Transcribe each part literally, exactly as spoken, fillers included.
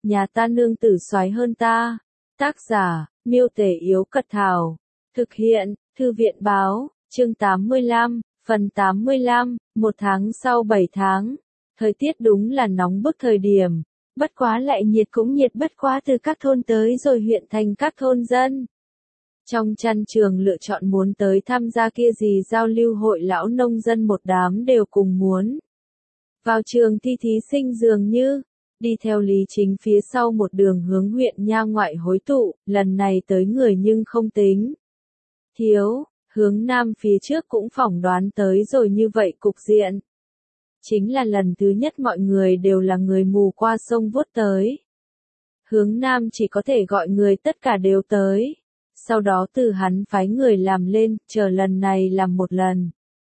nhà ta nương tử soái hơn ta. Tác giả, Miêu Tể Yếu Cật Thảo. Thực hiện, Thư viện Báo, chương tám mươi lăm, phần tám mươi lăm, một tháng sau bảy tháng. Thời tiết đúng là nóng bức thời điểm, bất quá lại nhiệt cũng nhiệt bất quá từ các thôn tới rồi huyện thành các thôn dân. Trong chăn trường lựa chọn muốn tới tham gia kia gì giao lưu hội lão nông dân một đám đều cùng muốn. Vào trường thi thí sinh dường như, đi theo Lý Chính phía sau một đường hướng huyện nha ngoại hối tụ, lần này tới người nhưng không tính. Thiếu, hướng nam phía trước cũng phỏng đoán tới rồi như vậy cục diện. Chính là lần thứ nhất mọi người đều là người mù qua sông vuốt tới. Hướng nam chỉ có thể gọi người tất cả đều tới. Sau đó từ hắn phái người làm lên, chờ lần này làm một lần.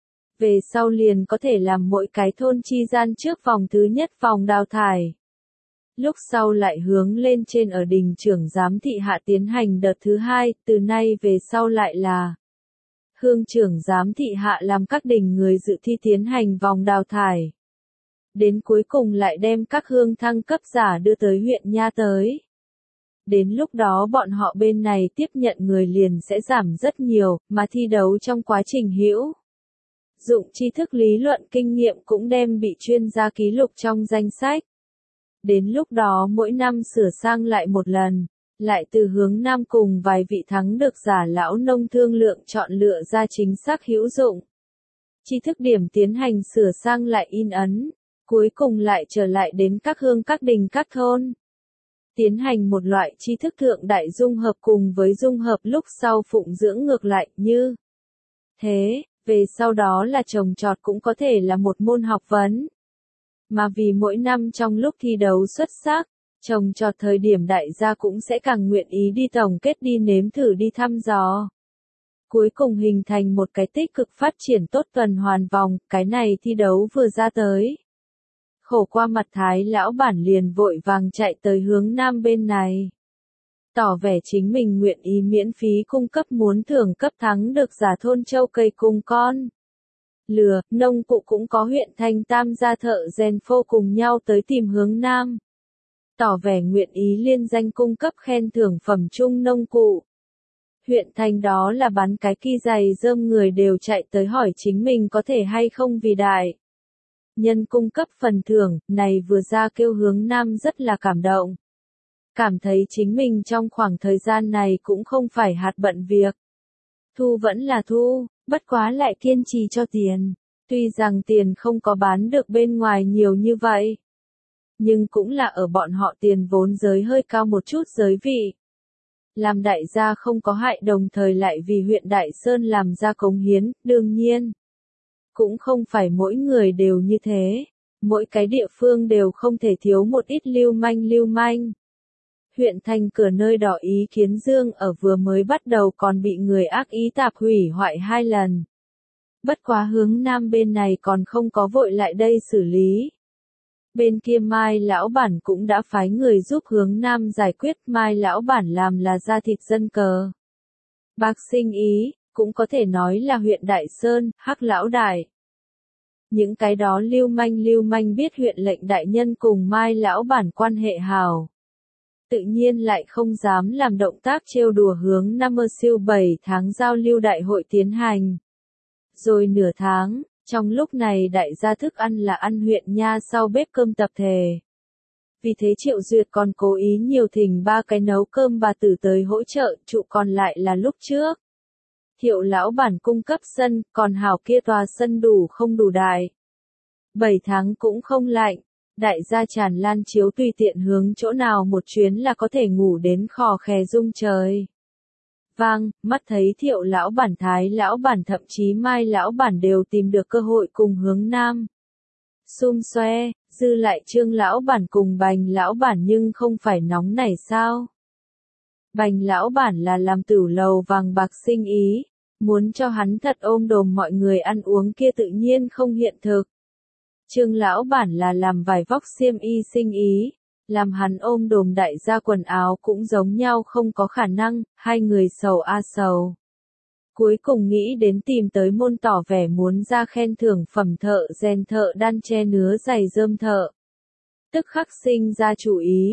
Về sau liền có thể làm mỗi cái thôn chi gian trước vòng thứ nhất vòng đào thải. Lúc sau lại hướng lên trên ở đình trưởng giám thị hạ tiến hành đợt thứ hai, từ nay về sau lại là hương trưởng giám thị hạ làm các đình người dự thi tiến hành vòng đào thải. Đến cuối cùng lại đem các hương thăng cấp giả đưa tới huyện nha tới. Đến lúc đó bọn họ bên này tiếp nhận người liền sẽ giảm rất nhiều, mà thi đấu trong quá trình hữu dụng tri thức lý luận kinh nghiệm cũng đem bị chuyên gia ký lục trong danh sách. Đến lúc đó mỗi năm sửa sang lại một lần, lại từ hướng nam cùng vài vị thắng được giả lão nông thương lượng chọn lựa ra chính xác hữu dụng tri thức điểm tiến hành sửa sang lại in ấn, cuối cùng lại trở lại đến các hương các đình các thôn. Tiến hành một loại tri thức thượng đại dung hợp cùng với dung hợp lúc sau phụng dưỡng ngược lại như thế, về sau đó là trồng trọt cũng có thể là một môn học vấn. Mà vì mỗi năm trong lúc thi đấu xuất sắc, trồng trọt thời điểm đại gia cũng sẽ càng nguyện ý đi tổng kết đi nếm thử đi thăm dò. Cuối cùng hình thành một cái tích cực phát triển tốt tuần hoàn vòng, cái này thi đấu vừa ra tới. Khổ qua mặt Thái lão bản liền vội vàng chạy tới hướng nam bên này. Tỏ vẻ chính mình nguyện ý miễn phí cung cấp muốn thưởng cấp thắng được giả thôn châu cây cùng con. Lừa, nông cụ cũng có huyện thành tam gia thợ rèn phô cùng nhau tới tìm hướng nam. Tỏ vẻ nguyện ý liên danh cung cấp khen thưởng phẩm chung nông cụ. Huyện thành đó là bán cái kỳ giày rơm người đều chạy tới hỏi chính mình có thể hay không vì đại nhân cung cấp phần thưởng, này vừa ra kêu hướng nam rất là cảm động. Cảm thấy chính mình trong khoảng thời gian này cũng không phải hạt bận việc. Thu vẫn là thu, bất quá lại kiên trì cho tiền. Tuy rằng tiền không có bán được bên ngoài nhiều như vậy, nhưng cũng là ở bọn họ tiền vốn giới hơi cao một chút giới vị. Làm đại gia không có hại đồng thời lại vì huyện Đại Sơn làm ra cống hiến, đương nhiên. Cũng không phải mỗi người đều như thế, mỗi cái địa phương đều không thể thiếu một ít lưu manh lưu manh. Huyện thành cửa nơi đỏ ý kiến dương ở vừa mới bắt đầu còn bị người ác ý tạp hủy hoại hai lần. Bất quá hướng nam bên này còn không có vội lại đây xử lý. Bên kia Mai lão bản cũng đã phái người giúp hướng nam giải quyết, Mai lão bản làm là da thịt dân cờ. Bác sinh ý, cũng có thể nói là huyện Đại Sơn, Hắc lão đại. Những cái đó lưu manh lưu manh biết huyện lệnh đại nhân cùng Mai lão bản quan hệ hào. Tự nhiên lại không dám làm động tác trêu đùa hướng năm ở siêu bảy tháng giao lưu đại hội tiến hành. Rồi nửa tháng, trong lúc này đại gia thức ăn là ăn huyện nha sau bếp cơm tập thể. Vì thế Triệu Duyệt còn cố ý nhiều thỉnh ba cái nấu cơm bà tử tới hỗ trợ, trụ còn lại là lúc trước. Thiệu lão bản cung cấp sân, còn hảo kia tòa sân đủ không đủ đại. Bảy tháng cũng không lạnh, đại gia tràn lan chiếu tùy tiện hướng chỗ nào một chuyến là có thể ngủ đến khò khè rung trời. Vang, mắt thấy thiệu lão bản Thái lão bản thậm chí Mai lão bản đều tìm được cơ hội cùng hướng nam. Xum xoe, dư lại Trương lão bản cùng Bành lão bản nhưng không phải nóng nảy sao. Bành lão bản là làm tửu lầu vàng bạc sinh ý, muốn cho hắn thật ôm đồm mọi người ăn uống kia tự nhiên không hiện thực. Trương lão bản là làm vải vóc xiêm y sinh ý, làm hắn ôm đồm đại gia quần áo cũng giống nhau không có khả năng, hai người sầu a sầu. Cuối cùng nghĩ đến tìm tới môn tỏ vẻ muốn ra khen thưởng phẩm thợ rèn thợ đan che nứa giày rơm thợ. Tức khắc sinh ra chủ ý,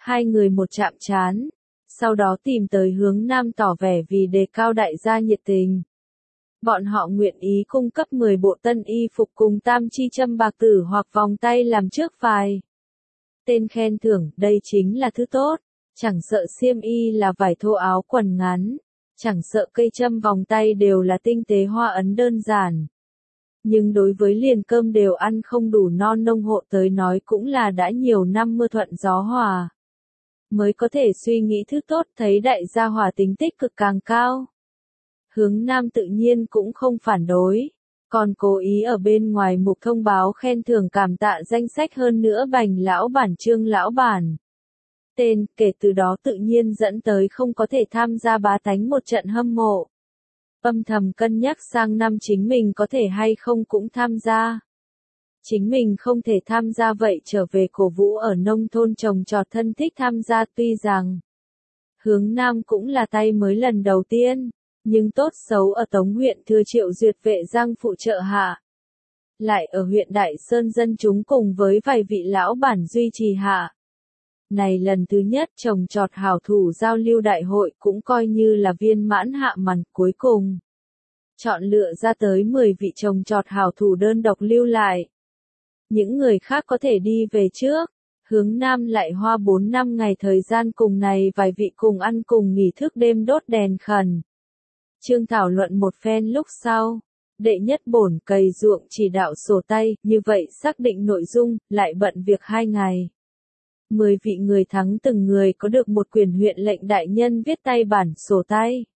Hai người một chạm trán, sau đó tìm tới Hướng Nam tỏ vẻ vì đề cao đại gia nhiệt tình. Bọn họ nguyện ý cung cấp mười bộ tân y phục cùng tam chi châm bạc tử hoặc vòng tay làm trước vài. Tên khen thưởng, đây chính là thứ tốt. Chẳng sợ xiêm y là vải thô áo quần ngắn. Chẳng sợ cây châm vòng tay đều là tinh tế hoa ấn đơn giản. Nhưng đối với liền cơm đều ăn không đủ no nông hộ tới nói cũng là đã nhiều năm mưa thuận gió hòa. Mới có thể suy nghĩ thứ tốt, thấy đại gia hòa tính tích cực càng cao. Hướng Nam tự nhiên cũng không phản đối, còn cố ý ở bên ngoài mục thông báo khen thưởng cảm tạ danh sách hơn nữa Bành lão bản Trương lão bản. Tên, kể từ đó tự nhiên dẫn tới không có thể tham gia bá tánh một trận hâm mộ. Âm thầm cân nhắc sang năm chính mình có thể hay không cũng tham gia. Chính mình không thể tham gia vậy trở về cổ vũ ở nông thôn trồng trọt thân thích tham gia, tuy rằng Hướng Nam cũng là tay mới lần đầu tiên, nhưng tốt xấu ở Tống huyện Thừa Triệu Duyệt Vệ Giang phụ trợ hạ. Lại ở huyện Đại Sơn dân chúng cùng với vài vị lão bản duy trì hạ. Này lần thứ nhất trồng trọt hảo thủ giao lưu đại hội cũng coi như là viên mãn hạ màn cuối cùng. Chọn lựa ra tới mười vị trồng trọt hảo thủ đơn độc lưu lại. Những người khác có thể đi về trước. Hướng Nam lại hoa bốn năm ngày thời gian cùng này vài vị cùng ăn cùng nghỉ thức đêm đốt đèn khẩn. Chương thảo luận một phen lúc sau. Đệ nhất bổn cày ruộng chỉ đạo sổ tay, như vậy xác định nội dung, lại bận việc hai ngày. Mười vị người thắng từng người có được một quyền huyện lệnh đại nhân viết tay bản sổ tay.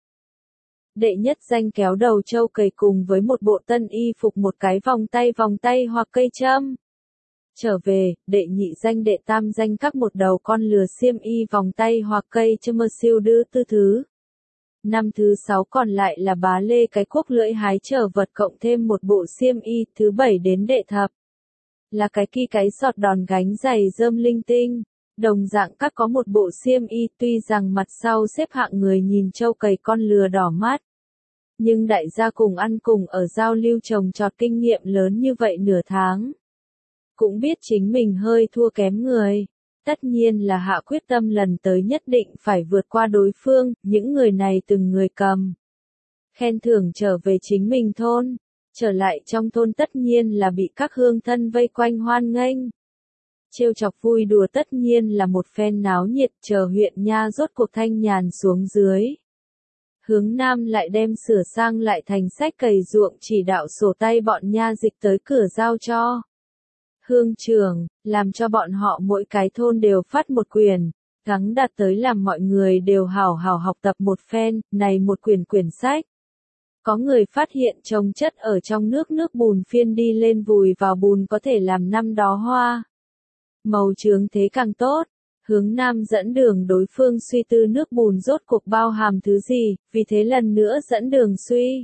Đệ nhất danh kéo đầu trâu cày cùng với một bộ tân y phục một cái vòng tay vòng tay hoặc cây châm. Trở về, đệ nhị danh đệ tam danh các một đầu con lừa xiêm y vòng tay hoặc cây châm siêu đưa tư thứ. Năm thứ sáu còn lại là bá lê cái cuốc lưỡi hái trở vật cộng thêm một bộ xiêm y, thứ bảy đến đệ thập. Là cái ki cái sọt đòn gánh giày rơm linh tinh. Đồng dạng các có một bộ xiêm y, tuy rằng mặt sau xếp hạng người nhìn trâu cày con lừa đỏ mắt. Nhưng đại gia cùng ăn cùng ở giao lưu trồng trọt kinh nghiệm lớn như vậy nửa tháng. Cũng biết chính mình hơi thua kém người. Tất nhiên là hạ quyết tâm lần tới nhất định phải vượt qua đối phương, những người này từng người cầm. Khen thưởng trở về chính mình thôn. Trở lại trong thôn tất nhiên là bị các hương thân vây quanh hoan nghênh. Trêu chọc vui đùa tất nhiên là một phen náo nhiệt, chờ huyện nha rốt cuộc thanh nhàn xuống dưới. Hướng Nam lại đem sửa sang lại thành sách cày ruộng chỉ đạo sổ tay bọn nha dịch tới cửa giao cho hương trưởng, làm cho bọn họ mỗi cái thôn đều phát một quyển, gắng đạt tới làm mọi người đều hào hào học tập một phen, này một quyển quyển sách. Có người phát hiện trồng chất ở trong nước nước bùn phiên đi lên vùi vào bùn có thể làm năm đó hoa. Màu chướng thế càng tốt. Hướng Nam dẫn đường đối phương suy tư nước bùn rốt cuộc bao hàm thứ gì, vì thế lần nữa dẫn đường suy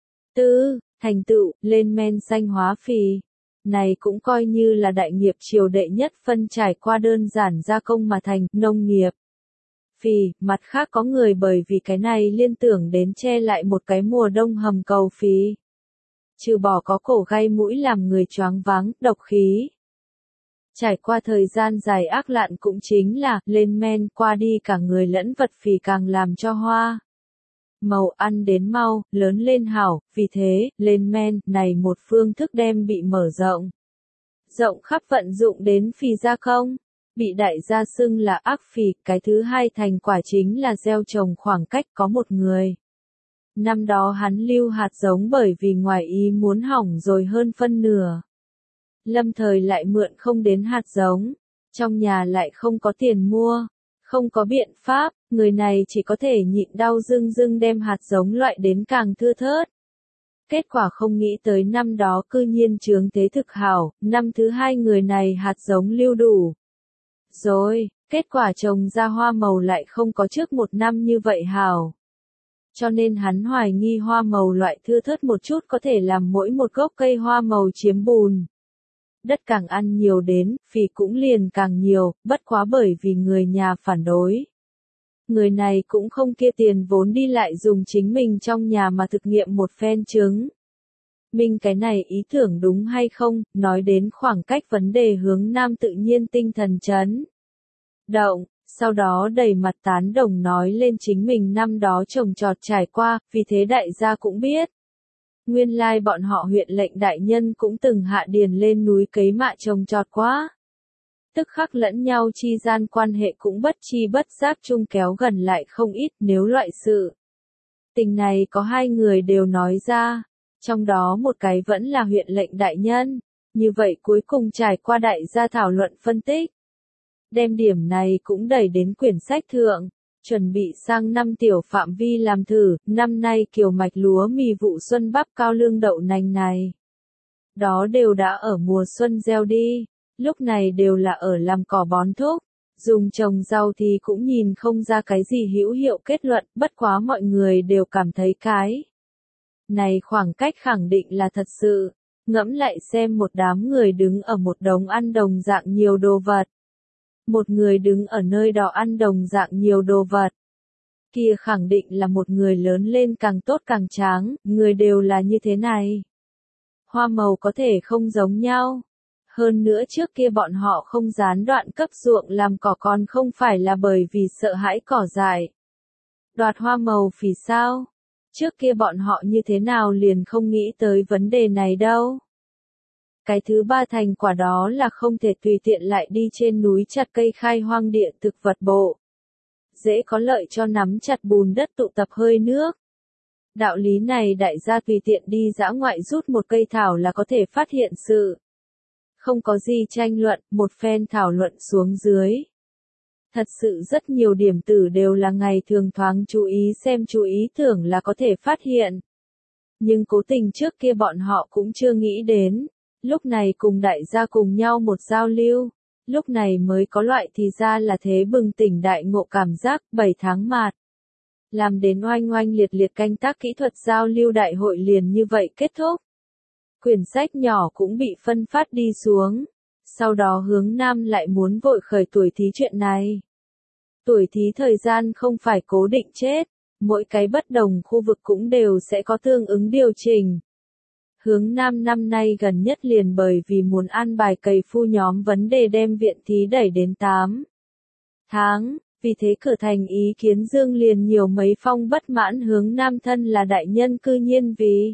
tư, thành tựu, lên men xanh hóa phì. Này cũng coi như là đại nghiệp triều đệ nhất phân trải qua đơn giản gia công mà thành nông nghiệp. Phì, mặt khác có người bởi vì cái này liên tưởng đến che lại một cái mùa đông hầm cầu phì. Trừ bỏ có cổ gai mũi làm người choáng váng, độc khí. Trải qua thời gian dài ác lạn cũng chính là, lên men qua đi cả người lẫn vật phì càng làm cho hoa. Màu ăn đến mau, lớn lên hảo, vì thế, lên men, này một phương thức đem bị mở rộng. Rộng khắp vận dụng đến phì gia công, bị đại gia xưng là ác phì, cái thứ hai thành quả chính là gieo trồng khoảng cách có một người. Năm đó hắn lưu hạt giống bởi vì ngoài ý muốn hỏng rồi hơn phân nửa. Lâm thời lại mượn không đến hạt giống, trong nhà lại không có tiền mua, không có biện pháp, người này chỉ có thể nhịn đau dưng dưng đem hạt giống loại đến càng thưa thớt. Kết quả không nghĩ tới năm đó cư nhiên chướng thế thực hảo, năm thứ hai người này hạt giống lưu đủ. Rồi, kết quả trồng ra hoa màu lại không có trước một năm như vậy hảo. Cho nên hắn hoài nghi hoa màu loại thưa thớt một chút có thể làm mỗi một gốc cây hoa màu chiếm bùn. Đất càng ăn nhiều đến, phì cũng liền càng nhiều, bất quá bởi vì người nhà phản đối. Người này cũng không kia tiền vốn đi lại dùng chính mình trong nhà mà thực nghiệm một phen chứng. Mình cái này ý tưởng đúng hay không, nói đến khoảng cách vấn đề Hướng Nam tự nhiên tinh thần chấn động, sau đó đầy mặt tán đồng nói lên chính mình năm đó trồng trọt trải qua, vì thế đại gia cũng biết. Nguyên lai bọn họ huyện lệnh đại nhân cũng từng hạ điền lên núi cấy mạ trồng trọt quá. Tức khắc lẫn nhau chi gian quan hệ cũng bất chi bất giác chung kéo gần lại không ít, nếu loại sự tình này có hai người đều nói ra, trong đó một cái vẫn là huyện lệnh đại nhân, như vậy cuối cùng trải qua đại gia thảo luận phân tích. Đem điểm này cũng đẩy đến quyển sách thượng, chuẩn bị sang năm tiểu phạm vi làm thử, năm nay kiều mạch lúa mì vụ xuân bắp cao lương đậu nành này. Đó đều đã ở mùa xuân gieo đi, lúc này đều là ở làm cỏ bón thúc, dùng trồng rau thì cũng nhìn không ra cái gì hữu hiệu kết luận, bất quá mọi người đều cảm thấy cái này khoảng cách khẳng định là thật sự, ngẫm lại xem một đám người đứng ở một đống ăn đồng dạng nhiều đồ vật. Một người đứng ở nơi đó ăn đồng dạng nhiều đồ vật. Kia khẳng định là một người lớn lên càng tốt càng tráng, người đều là như thế này. Hoa màu có thể không giống nhau. Hơn nữa trước kia bọn họ không gián đoạn cấp ruộng làm cỏ còn không phải là bởi vì sợ hãi cỏ dại. Đoạt hoa màu phì sao? Trước kia bọn họ như thế nào liền không nghĩ tới vấn đề này đâu. Cái thứ ba thành quả đó là không thể tùy tiện lại đi trên núi chặt cây khai hoang địa thực vật bộ. Dễ có lợi cho nắm chặt bùn đất tụ tập hơi nước. Đạo lý này đại gia tùy tiện đi dã ngoại rút một cây thảo là có thể phát hiện sự. Không có gì tranh luận, một phen thảo luận xuống dưới. Thật sự rất nhiều điểm tử đều là ngày thường thoáng chú ý xem chú ý tưởng là có thể phát hiện. Nhưng cố tình trước kia bọn họ cũng chưa nghĩ đến. Lúc này cùng đại gia cùng nhau một giao lưu, lúc này mới có loại thì ra là thế bừng tỉnh đại ngộ cảm giác bảy tháng mạt. Làm đến oanh oanh liệt liệt canh tác kỹ thuật giao lưu đại hội liền như vậy kết thúc. Quyển sách nhỏ cũng bị phân phát đi xuống, sau đó hướng nam lại muốn vội khởi tuổi thí chuyện này. Tuổi thí thời gian không phải cố định chết, mỗi cái bất đồng khu vực cũng đều sẽ có tương ứng điều chỉnh. Hướng Nam năm nay gần nhất liền bởi vì muốn an bài cày phu nhóm vấn đề đem viện thí đẩy đến tám tháng, vì thế cửa thành ý kiến dương liền nhiều mấy phong bất mãn Hướng Nam thân là đại nhân cư nhiên vì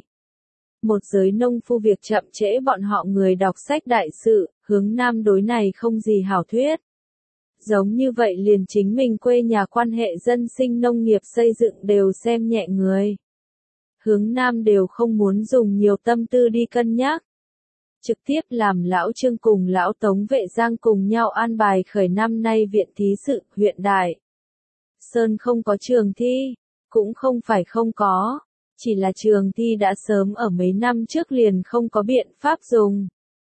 một giới nông phu việc chậm trễ bọn họ người đọc sách đại sự, Hướng Nam đối này không gì hảo thuyết. Giống như vậy liền chính mình quê nhà quan hệ dân sinh nông nghiệp xây dựng đều xem nhẹ người. Hướng Nam đều không muốn dùng nhiều tâm tư đi cân nhắc. Trực tiếp làm lão Trương cùng lão Tống Vệ Giang cùng nhau an bài khởi năm nay viện thí sự, huyện Đại Sơn không có trường thi, cũng không phải không có, chỉ là trường thi đã sớm ở mấy năm trước liền không có biện pháp dùng.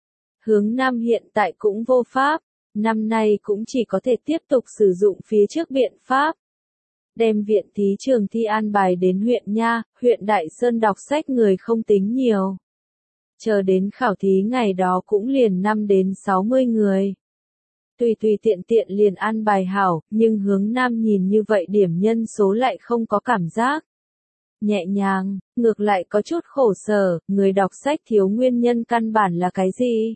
Hướng Nam hiện tại cũng vô pháp, năm nay cũng chỉ có thể tiếp tục sử dụng phía trước biện pháp. Đem viện thí trường thi an bài đến huyện Nha, huyện Đại Sơn đọc sách người không tính nhiều. Chờ đến khảo thí ngày đó cũng liền năm đến sáu mươi người. Tùy tùy tiện tiện liền an bài hảo, nhưng Hướng Nam nhìn như vậy điểm nhân số lại không có cảm giác nhẹ nhàng, ngược lại có chút khổ sở, người đọc sách thiếu nguyên nhân căn bản là cái gì?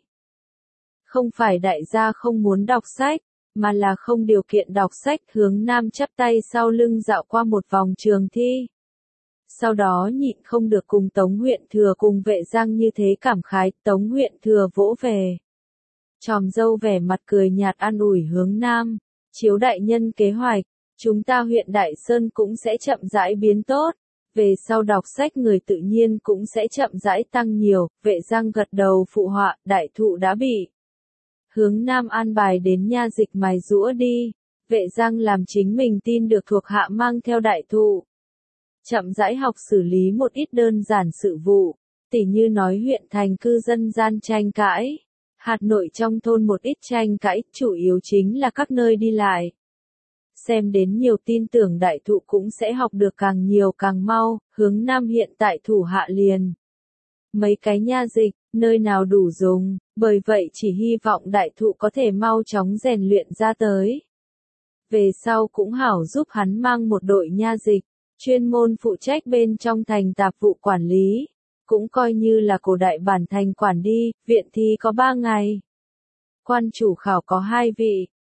Không phải đại gia không muốn đọc sách, mà là không điều kiện đọc sách. Hướng Nam chắp tay sau lưng dạo qua một vòng trường thi. Sau đó nhịn không được cùng Tống huyện thừa cùng Vệ Giang như thế cảm khái, Tống huyện thừa vỗ về. Tròm dâu vẻ mặt cười nhạt an ủi Hướng Nam, chiếu đại nhân kế hoạch, chúng ta huyện Đại Sơn cũng sẽ chậm rãi biến tốt, về sau đọc sách người tự nhiên cũng sẽ chậm rãi tăng nhiều. Vệ Giang gật đầu phụ họa, đại thụ đã bị Hướng Nam an bài đến nha dịch mài giũa đi. Vệ Giang làm chính mình tin được thuộc hạ mang theo đại thụ. Chậm rãi học xử lý một ít đơn giản sự vụ, tỉ như nói huyện thành cư dân gian tranh cãi, hạt nội trong thôn một ít tranh cãi, chủ yếu chính là các nơi đi lại. Xem đến nhiều tin tưởng đại thụ cũng sẽ học được càng nhiều càng mau. Hướng Nam hiện tại thủ hạ liền mấy cái nha dịch, nơi nào đủ dùng, bởi vậy chỉ hy vọng đại thụ có thể mau chóng rèn luyện ra tới. Về sau cũng hảo giúp hắn mang một đội nha dịch, chuyên môn phụ trách bên trong thành tạp vụ quản lý, cũng coi như là cổ đại bản thành quản đi. Viện thi có ba ngày, quan chủ khảo có hai vị,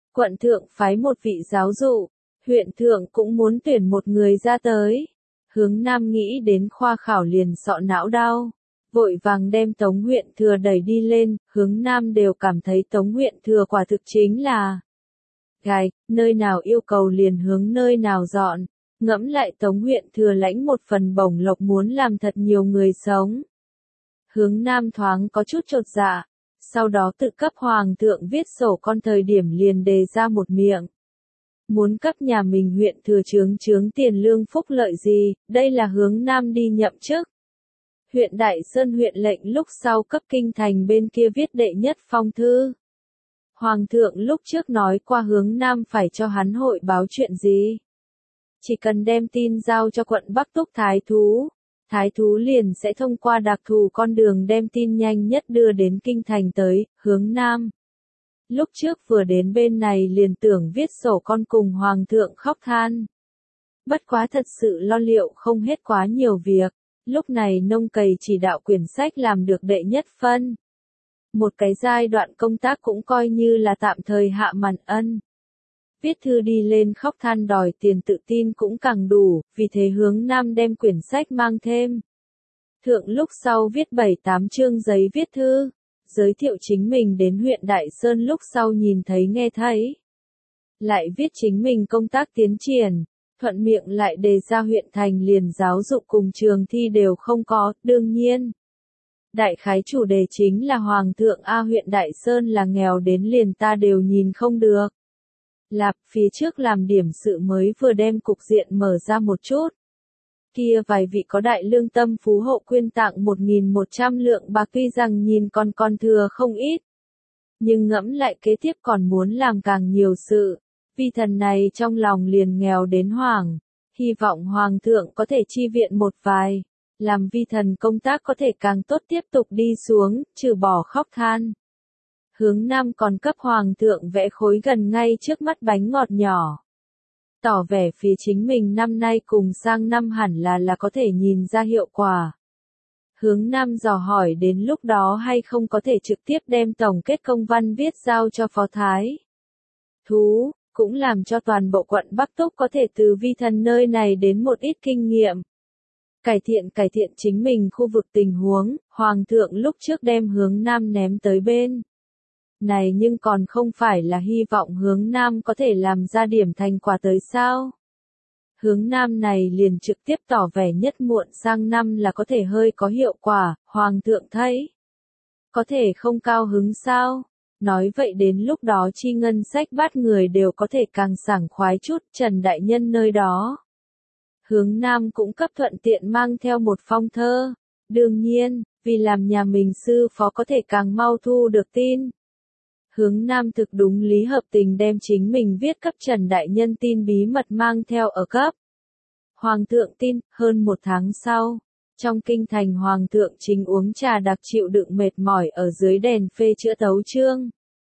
Quận thượng phái một vị giáo dụ, huyện thượng cũng muốn tuyển một người ra tới. Hướng Nam nghĩ đến khoa khảo liền sọ não đau, vội vàng đem Tống huyện thừa đẩy đi lên, Hướng Nam đều cảm thấy Tống huyện thừa quả thực chính là gài, nơi nào yêu cầu liền hướng nơi nào dọn. Ngẫm lại Tống huyện thừa lãnh một phần bổng lộc muốn làm thật nhiều người sống. Hướng Nam thoáng có chút chột dạ, sau đó tự cấp hoàng thượng viết sổ con thời điểm liền đề ra một miệng. Muốn cấp nhà mình huyện thừa chướng chướng tiền lương phúc lợi gì, đây là Hướng Nam đi nhậm chức. Huyện Đại Sơn huyện lệnh lúc sau cấp kinh thành bên kia viết đệ nhất phong thư. Hoàng thượng lúc trước nói qua Hướng Nam phải cho hắn hội báo chuyện gì. Chỉ cần đem tin giao cho quận Bắc Túc Thái Thú, Thái Thú liền sẽ thông qua đặc thù con đường đem tin nhanh nhất đưa đến kinh thành tới, Hướng Nam. Lúc trước vừa đến bên này liền tưởng viết sổ con cùng Hoàng thượng khóc than. Bất quá thật sự lo liệu không hết quá nhiều việc, lúc này nông cày chỉ đạo quyển sách làm được đệ nhất phân. Một cái giai đoạn công tác cũng coi như là tạm thời hạ màn ân. Viết thư đi lên khóc than đòi tiền tự tin cũng càng đủ, vì thế Hướng Nam đem quyển sách mang thêm. Thượng lúc sau viết bảy tám chương giấy viết thư, giới thiệu chính mình đến huyện Đại Sơn lúc sau nhìn thấy nghe thấy. Lại viết chính mình công tác tiến triển, thuận miệng lại đề ra huyện thành liền giáo dục cùng trường thi đều không có, đương nhiên. Đại khái chủ đề chính là Hoàng thượng A huyện Đại Sơn là nghèo đến liền ta đều nhìn không được. Lạp phía trước làm điểm sự mới vừa đem cục diện mở ra một chút. Kia vài vị có đại lương tâm phú hộ quyên tặng một nghìn một trăm lượng bạc tuy rằng nhìn còn còn thừa không ít. Nhưng ngẫm lại kế tiếp còn muốn làm càng nhiều sự. Vi thần này trong lòng liền nghèo đến hoảng. Hy vọng Hoàng thượng có thể chi viện một vài. Làm vi thần công tác có thể càng tốt tiếp tục đi xuống, trừ bỏ khóc than. Hướng Nam còn cấp Hoàng thượng vẽ khối gần ngay trước mắt bánh ngọt nhỏ. Tỏ vẻ phía chính mình năm nay cùng sang năm hẳn là là có thể nhìn ra hiệu quả. Hướng Nam dò hỏi đến lúc đó hay không có thể trực tiếp đem tổng kết công văn viết giao cho Phó Thái Thú, cũng làm cho toàn bộ quận Bắc Túc có thể từ vi thần nơi này đến một ít kinh nghiệm. Cải thiện cải thiện chính mình khu vực tình huống, Hoàng thượng lúc trước đem Hướng Nam ném tới bên này nhưng còn không phải là hy vọng Hướng Nam có thể làm ra điểm thành quả tới sao. Hướng Nam này liền trực tiếp tỏ vẻ nhất muộn sang năm là có thể hơi có hiệu quả, Hoàng thượng thấy. Có thể không cao hứng sao? Nói vậy đến lúc đó chi ngân sách bắt người đều có thể càng sảng khoái chút, Trần Đại Nhân nơi đó. Hướng Nam cũng cấp thuận tiện mang theo một phong thơ. Đương nhiên, vì làm nhà mình sư phó có thể càng mau thu được tin. Hướng Nam thực đúng lý hợp tình đem chính mình viết cấp Trần Đại Nhân tin bí mật mang theo ở cấp. Hoàng thượng tin, hơn một tháng sau, trong kinh thành Hoàng thượng chính uống trà đặc chịu đựng mệt mỏi ở dưới đèn phê chữa tấu chương.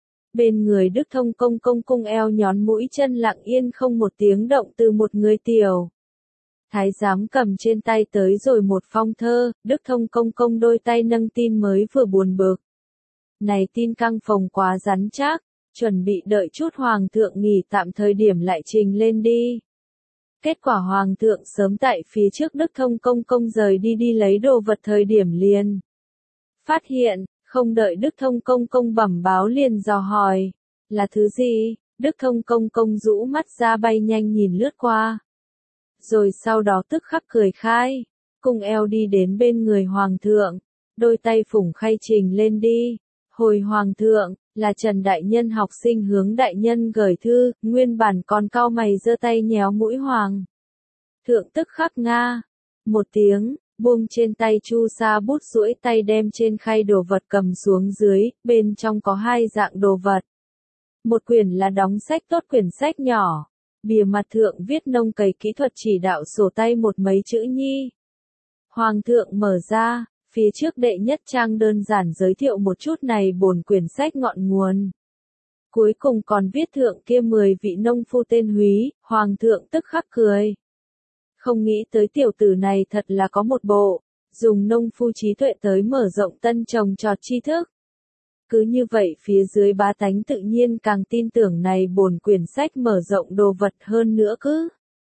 Bên người Đức Thông công công cung eo nhón mũi chân lặng yên không một tiếng động từ một người tiểu. Thái giám cầm trên tay tới rồi một phong thơ, Đức Thông công công đôi tay nâng tin mới vừa buồn bực. Này tin căng phồng quá rắn chắc, chuẩn bị đợi chút Hoàng thượng nghỉ tạm thời điểm lại trình lên đi. Kết quả Hoàng thượng sớm tại phía trước Đức Thông công công rời đi đi lấy đồ vật thời điểm liền. Phát hiện, không đợi Đức Thông công công bẩm báo liền dò hỏi, là thứ gì? Đức Thông công công rũ mắt ra bay nhanh nhìn lướt qua. Rồi sau đó tức khắc cười khai, cùng eo đi đến bên người Hoàng thượng, đôi tay phủng khay trình lên đi. Hồi Hoàng thượng, là Trần Đại Nhân học sinh Hướng Đại Nhân gửi thư, nguyên bản còn cau mày giơ tay nhéo mũi Hoàng thượng tức khắc nga. Một tiếng, buông trên tay chu sa bút duỗi tay đem trên khay đồ vật cầm xuống dưới, bên trong có hai dạng đồ vật. Một quyển là đóng sách tốt quyển sách nhỏ, bìa mặt thượng viết nông cày kỹ thuật chỉ đạo sổ tay một mấy chữ nhi. Hoàng thượng mở ra. Phía trước đệ nhất trang đơn giản giới thiệu một chút này bổn quyển sách ngọn nguồn. Cuối cùng còn viết thượng kia mười vị nông phu tên húy, Hoàng thượng tức khắc cười. Không nghĩ tới tiểu tử này thật là có một bộ, dùng nông phu trí tuệ tới mở rộng tân trồng trọt tri thức. Cứ như vậy phía dưới bá tánh tự nhiên càng tin tưởng này bổn quyển sách mở rộng đồ vật hơn nữa cứ.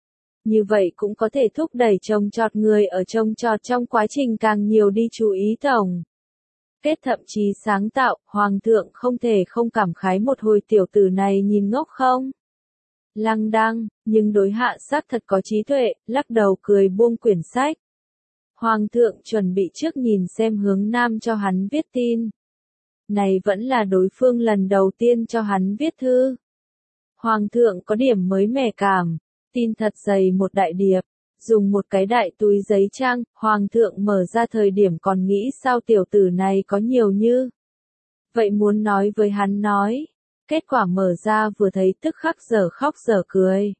Như vậy cũng có thể thúc đẩy trồng trọt người ở trồng trọt trong quá trình càng nhiều đi chú ý tổng. Kết thậm chí sáng tạo, Hoàng thượng không thể không cảm khái một hồi tiểu tử này nhìn ngốc không? Lăng đăng, nhưng đối hạ xác thật có trí tuệ, lắc đầu cười buông quyển sách. Hoàng thượng chuẩn bị trước nhìn xem hướng nam cho hắn viết tin. Này vẫn là đối phương lần đầu tiên cho hắn viết thư. Hoàng thượng có điểm mới mẻ cảm, tin thật dày một đại điệp, dùng một cái đại túi giấy trang, Hoàng thượng mở ra thời điểm còn nghĩ sao tiểu tử này có nhiều như. Vậy muốn nói với hắn nói, kết quả mở ra vừa thấy tức khắc giờ khóc giờ cười.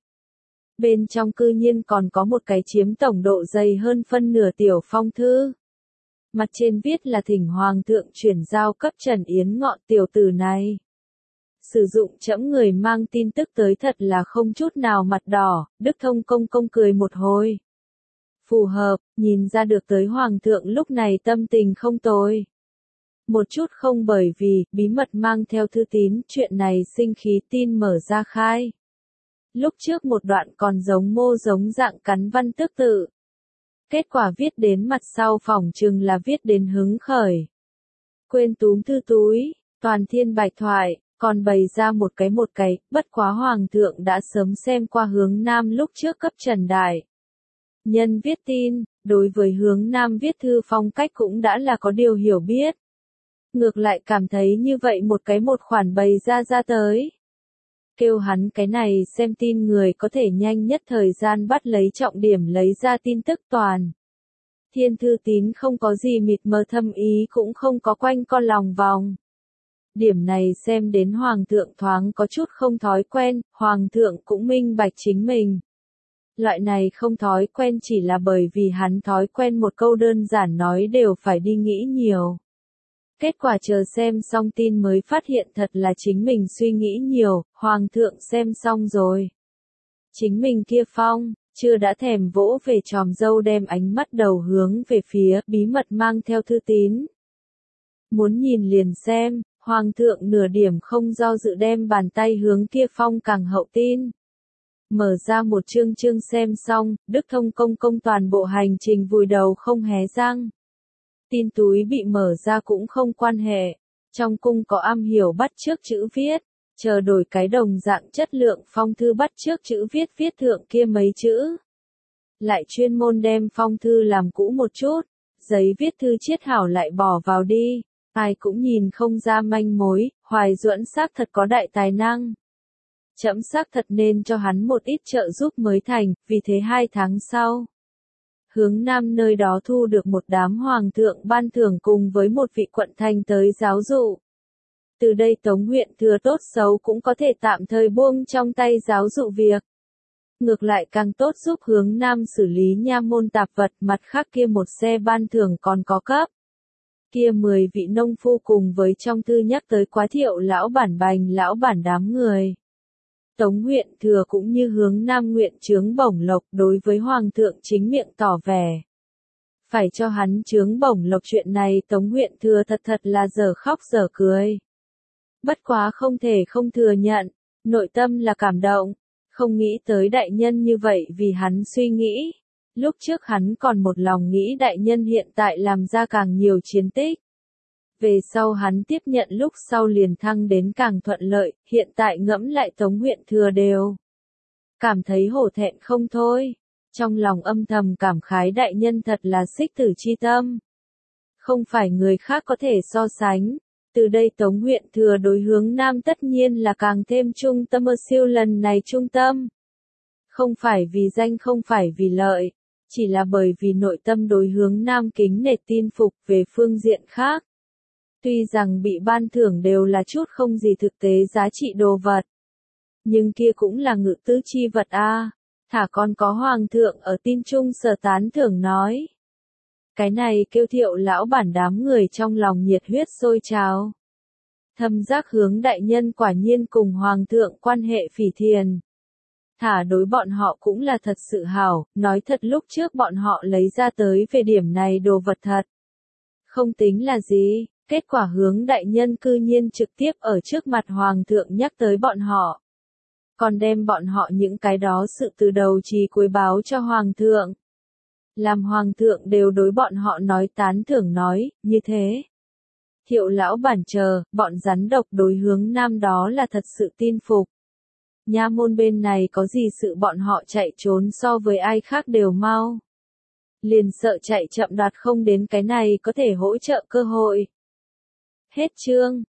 Bên trong cư nhiên còn có một cái chiếm tổng độ dày hơn phân nửa tiểu phong thư. Mặt trên viết là thỉnh Hoàng thượng chuyển giao cấp Trần Yến Ngọ tiểu tử này. Sử dụng trẫm người mang tin tức tới thật là không chút nào mặt đỏ, Đức Thông công công cười một hồi. Phù hợp, nhìn ra được tới Hoàng thượng lúc này tâm tình không tồi. Một chút không bởi vì, bí mật mang theo thư tín, chuyện này sinh khí tin mở ra khai. Lúc trước một đoạn còn giống mô giống dạng cắn văn tức tự. Kết quả viết đến mặt sau phỏng chừng là viết đến hứng khởi. Quên túm thư túi, toàn thiên bạch thoại, còn bày ra một cái một cái, bất quá Hoàng thượng đã sớm xem qua hướng nam lúc trước cấp Trần Đại. Nhân viết tin, đối với hướng nam viết thư phong cách cũng đã là có điều hiểu biết. Ngược lại cảm thấy như vậy một cái một khoản bày ra ra tới. Kêu hắn cái này xem tin người có thể nhanh nhất thời gian bắt lấy trọng điểm lấy ra tin tức toàn. Thiên thư tín không có gì mịt mờ thâm ý cũng không có quanh co lòng vòng. Điểm này xem đến Hoàng thượng thoáng có chút không thói quen, Hoàng thượng cũng minh bạch chính mình. Loại này không thói quen chỉ là bởi vì hắn thói quen một câu đơn giản nói đều phải đi nghĩ nhiều. Kết quả chờ xem xong tin mới phát hiện thật là chính mình suy nghĩ nhiều, Hoàng thượng xem xong rồi. Chính mình kia phong, chưa đã thèm vỗ về tròm dâu đem ánh mắt đầu hướng về phía bí mật mang theo thư tín. Muốn nhìn liền xem, Hoàng thượng nửa điểm không do dự đem bàn tay hướng kia phong càng hậu tin. Mở ra một chương chương xem xong, Đức Thông công công toàn bộ hành trình vùi đầu không hé răng. Tin túi bị mở ra cũng không quan hệ, trong cung có am hiểu bắt chước chữ viết, chờ đổi cái đồng dạng chất lượng phong thư bắt chước chữ viết viết thượng kia mấy chữ. Lại chuyên môn đem phong thư làm cũ một chút, giấy viết thư chiết hảo lại bỏ vào đi, ai cũng nhìn không ra manh mối, Hoài Duẫn xác thật có đại tài năng. Trẫm xác thật nên cho hắn một ít trợ giúp mới thành, vì thế hai tháng sau. Hướng nam nơi đó thu được một đám hoàng thượng ban thưởng cùng với một vị quận thành tới giáo dụ. Từ đây Tống huyện thừa tốt xấu cũng có thể tạm thời buông trong tay giáo dụ việc. Ngược lại càng tốt giúp hướng nam xử lý nha môn tạp vật, mặt khác kia một xe ban thưởng còn có cấp. Kia mười vị nông phu cùng với trong thư nhắc tới quá thiệu lão bản bành lão bản đám người. Tống huyện thừa cũng như hướng nam nguyện chướng bổng lộc đối với hoàng thượng chính miệng tỏ vẻ. Phải cho hắn chướng bổng lộc chuyện này Tống huyện thừa thật thật là giờ khóc giờ cười. Bất quá không thể không thừa nhận, nội tâm là cảm động, không nghĩ tới đại nhân như vậy vì hắn suy nghĩ. Lúc trước hắn còn một lòng nghĩ đại nhân hiện tại làm ra càng nhiều chiến tích. Về sau hắn tiếp nhận lúc sau liền thăng đến càng thuận lợi, hiện tại ngẫm lại Tống huyện thừa đều. Cảm thấy hổ thẹn không thôi, trong lòng âm thầm cảm khái đại nhân thật là xích tử chi tâm. Không phải người khác có thể so sánh, từ đây Tống huyện thừa đối hướng nam tất nhiên là càng thêm trung tâm ở siêu lần này trung tâm. Không phải vì danh không phải vì lợi, chỉ là bởi vì nội tâm đối hướng nam kính nể tin phục về phương diện khác. Tuy rằng bị ban thưởng đều là chút không gì thực tế giá trị đồ vật. Nhưng kia cũng là ngự tứ chi vật a, thả còn có hoàng thượng ở tin trung sở tán thưởng nói. Cái này kêu thiệu lão bản đám người trong lòng nhiệt huyết sôi trào. Thâm giác hướng đại nhân quả nhiên cùng hoàng thượng quan hệ phỉ thiền. Thả đối bọn họ cũng là thật sự hảo, nói thật lúc trước bọn họ lấy ra tới về điểm này đồ vật thật. Không tính là gì. Kết quả Hướng đại nhân cư nhiên trực tiếp ở trước mặt Hoàng thượng nhắc tới bọn họ. Còn đem bọn họ những cái đó sự từ đầu chí cuối báo cho Hoàng thượng. Làm Hoàng thượng đều đối bọn họ nói tán thưởng nói, như thế. Thiệu lão bản chờ, bọn rắn độc đối Hướng Nam đó là thật sự tin phục. Nha môn bên này có gì sự bọn họ chạy trốn so với ai khác đều mau. Liền sợ chạy chậm đoạt không đến cái này có thể hỗ trợ cơ hội. Hết chương.